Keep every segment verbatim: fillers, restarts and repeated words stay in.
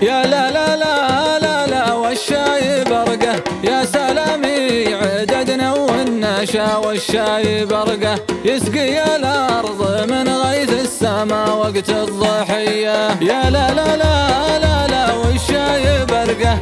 يا لا لا لا لا لا والشاي برقه، يا سلامي عددنا والنشا والشاي برقه، يسقي الأرض من غيث السما وقت الضحية. يا لا لا لا لا لا والشاي برقه،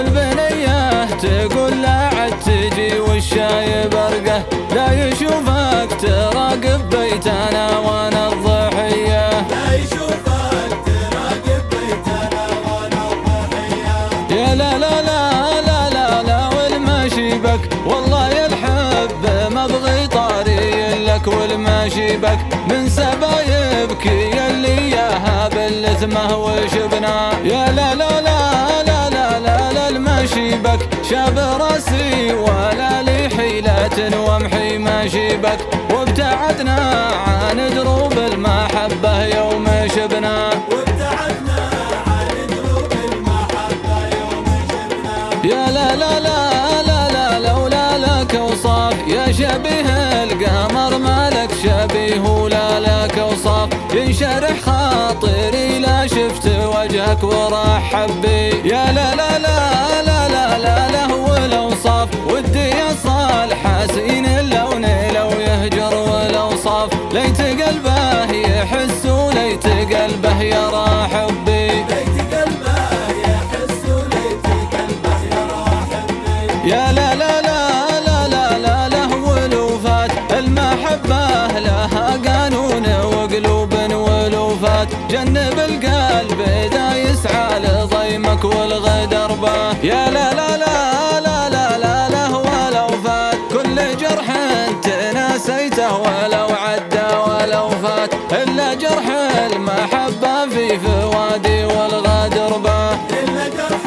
والبنية تقول لا عد تجي والشاي برقه، لا يشوفك تراقب بيتنا وانا الضحية. لا يشوفك تراقب بيتنا وانا الضحية. يا لا لا لا لا لا لا والماشي بك، والله يا الحب ما ابغي طاري لك، والماشي بك من سبايبك يلي ياها باللثمه وشبنا. يا لا لا لا لا لا لا لا الماشي بك شاب راسي ولا لي حيلة وامحي ماشي بك، وابتعدنا عن دروب المحبة يوم شبنا. وابتعدنا عن دروب المحبة يوم شبنا. يا لا لا لا لا لا لولا لك اوصاف، يا شبيه القمر ما لك شبيه ولا لك اوصاف، ينشرح خاطري لا شفت وجهك ورحب بي. يا لا لا لا لا لا لا لا والاوصاف، ودي اصال حسين اللون لو يهجر والاوصاف، ليت قلبه يحس وليت قلبه يرى حبي. ليت قلبه يحس وليت قلبه يرى حبي. يا لا لا لا لا لا لا له ولوفات، المحبة لها قانون وقلوب ولوفات، جنب القلب إذا يسعى لضيمك والغدر باه. يا لا لا لا لا لا لا له ولو فات، كل جرح انت نسيته ولو عدى ولو فات، إلا جرح المحبة في فوادي والغدر باه. إلا جرح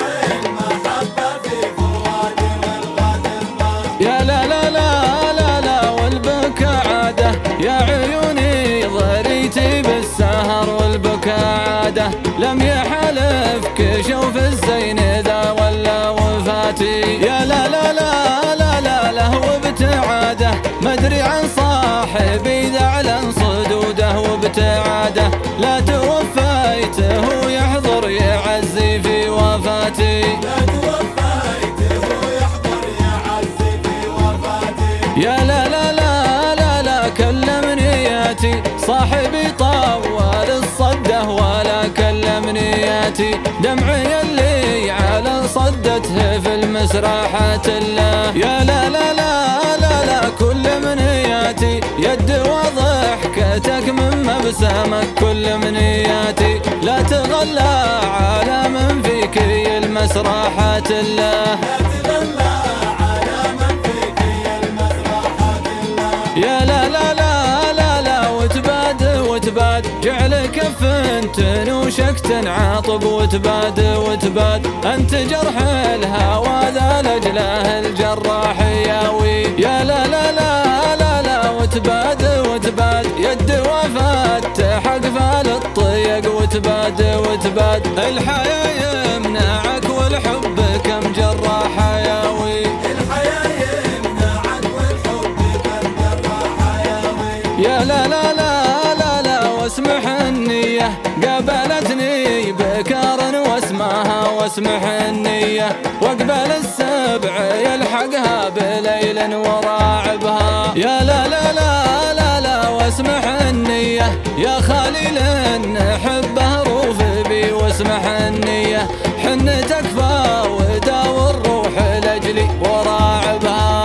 المحبة في فوادي والغدر باه. يا لا لا لا لا لا والبكا عاده، يا عيوني ضريتي بالسهر والبكا عاده، لم يحلفك شوف الزين ذا ولا وفاتي. يا لا لا لا لا لا له وابتعاده، مدري عن صاحبي ذعلا صدوده وابتعاده، لا توفيته يحضر يعزي في وفاتي. لا توفيته يحضر يعزي في وفاتي. يا لا لا لا لا لا كلمني ياتي، صاحبي طول الصده ولا كلمني ياتي، دمعي اللي على صدته في المسرحة الله. يا لا لا لا لا لا كل منياتي، يد وضحكتك من مبسمك كل منياتي، لا تغلى على من فيك المسرحة الله. لا تغلى على من فيك المسرحة الله. يا لا لا لا لا لا وتباد وتباد، جعل كف تنوشك تنعاطب وتباد وتباد، انت جرح الهوى ذا لجله الجراح ياوي. يا لا لا لا لا لا وتباد وتباد، يد وفتحك فالطيق وتباد وتباد، الحياة يمنعك والحب كم جراح ياوي. الحياة يمنعك والحب كم جراح ياوي. يا لا لا لا لا لا واسمح النية قابلتني بكار واسمها واسمح النية، واقبل السبع يلحقها بليل وراعبها. يا لا لا لا لا لا واسمح النية يا خليل نحبه روف بي، واسمح النية حن تكفى وداوي الروح لاجلي وراعبها.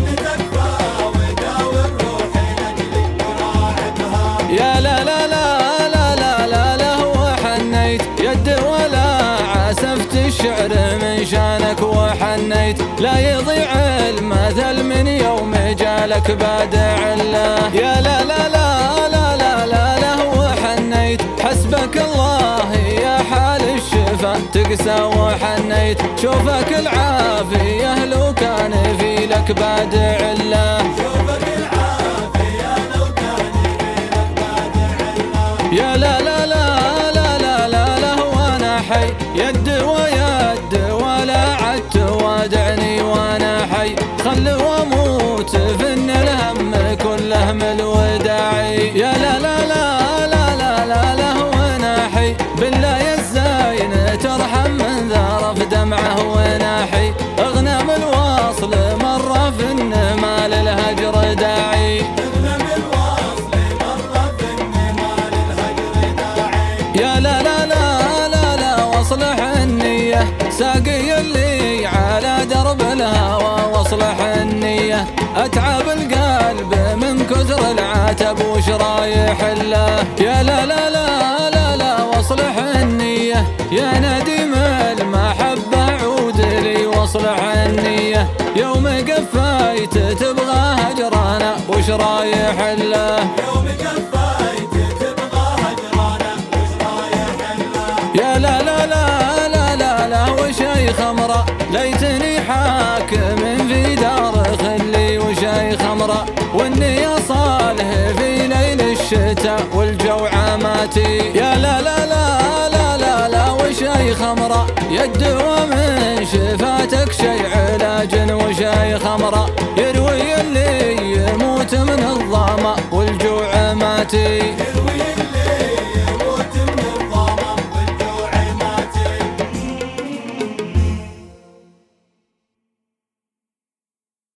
يا لا لا لا لا لا لا له وحنيت يد ولا عسفت الشعر من شانك وحنيت، لا يضيع المثل من يوم جالك بادع الله. يا لا لا لا لا لا لا له وحنيت، حسبك الله يا حال الشفا تقسى وحنيت، شوفك العافية لو كان في لك بادع الله. شوفك العافية لو كان في لك بادع الله. يا لا لا لا لا لا لا له وانا حي، يد ويد ولا عد توادعني وانا حي، خل واموت فن الهم كله من الوداعي. يا لا لا لا لا لا لا له وانا حي، بالله يا الزين ترحم ساقي اللي على درب الهوى واصلح النية، اتعب القلب من كثر العتب وش رايح له. يا لا لا لا لا لا واصلح النية يا نديم المحبة عود لي واصلح النية، يوم قفيت تبغى هجرانا وش رايح له. يوم قفيت تبغى هجرانا وش رايح له. يا لا لا لا لا لا لا وشي خمرة ليتني حاكم في دار خلي وشي خمرة، والنية صالح في ليل الشتاء والجو عماتي. يا لا لا لا لا لا لا وشي خمرة يدوى من شفاتك شي علاج وشي خمرة، يروي اللي يموت من الظما والجوع ماتي.